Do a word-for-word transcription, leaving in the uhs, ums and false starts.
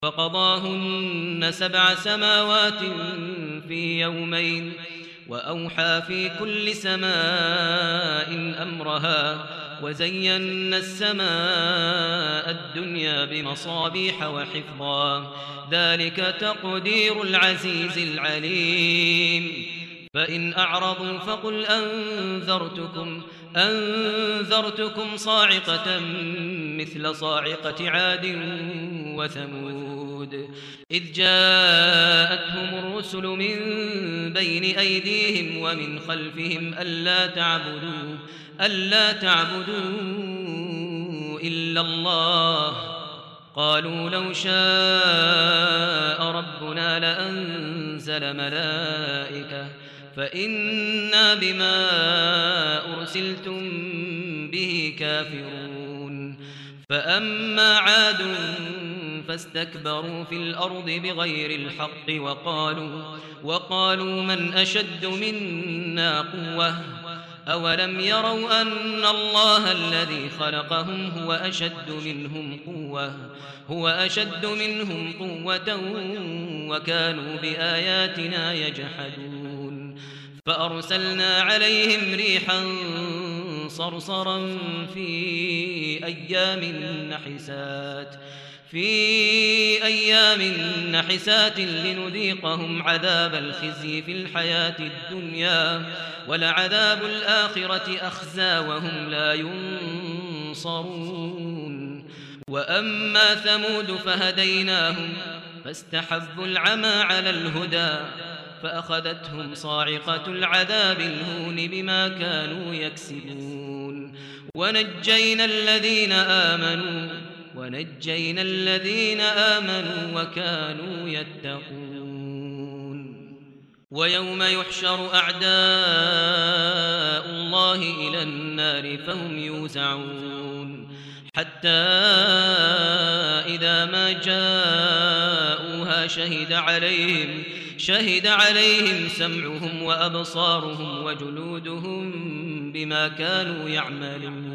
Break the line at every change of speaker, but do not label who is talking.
فقضاهن سبع سماوات في يومين وأوحى في كل سماء أمرها وزينا السماء الدنيا بمصابيح وحفظا ذلك تقدير العزيز العليم فإن أعرضوا فقل أنذرتكم أنذرتكم صاعقة مثل صاعقة عاد وثمود إذ جاءتهم الرسل من بين أيديهم ومن خلفهم ألا تعبدوا ألا تعبدوا إلا الله قالوا لو شاء ربنا لأنزل ملائكة فإنا بما أرسلتم به كافرون فأما عاد فاستكبروا في الأرض بغير الحق وقالوا وقالوا من أشد منا قوة أولم يروا أن الله الذي خلقهم هو أشد منهم قوة هو أشد منهم قوة وكانوا بآياتنا يجحدون فأرسلنا عليهم ريحا صرصرا في أيام نحسات في أيام نحسات لنذيقهم عذاب الخزي في الحياة الدنيا ولعذاب الآخرة أخزى وهم لا ينصرون وأما ثمود فهديناهم فاستحبوا العمى على الهدى فأخذتهم صاعقة العذاب الهون بما كانوا يكسبون ونجينا الذين آمنوا ونجينا الذين آمنوا وكانوا يتقون ويوم يحشر أعداء الله إلى النار فهم يوزعون حتى إذا ما جاءوها شهد عليهم شهد عليهم سمعهم وأبصارهم وجلودهم بما كانوا يعملون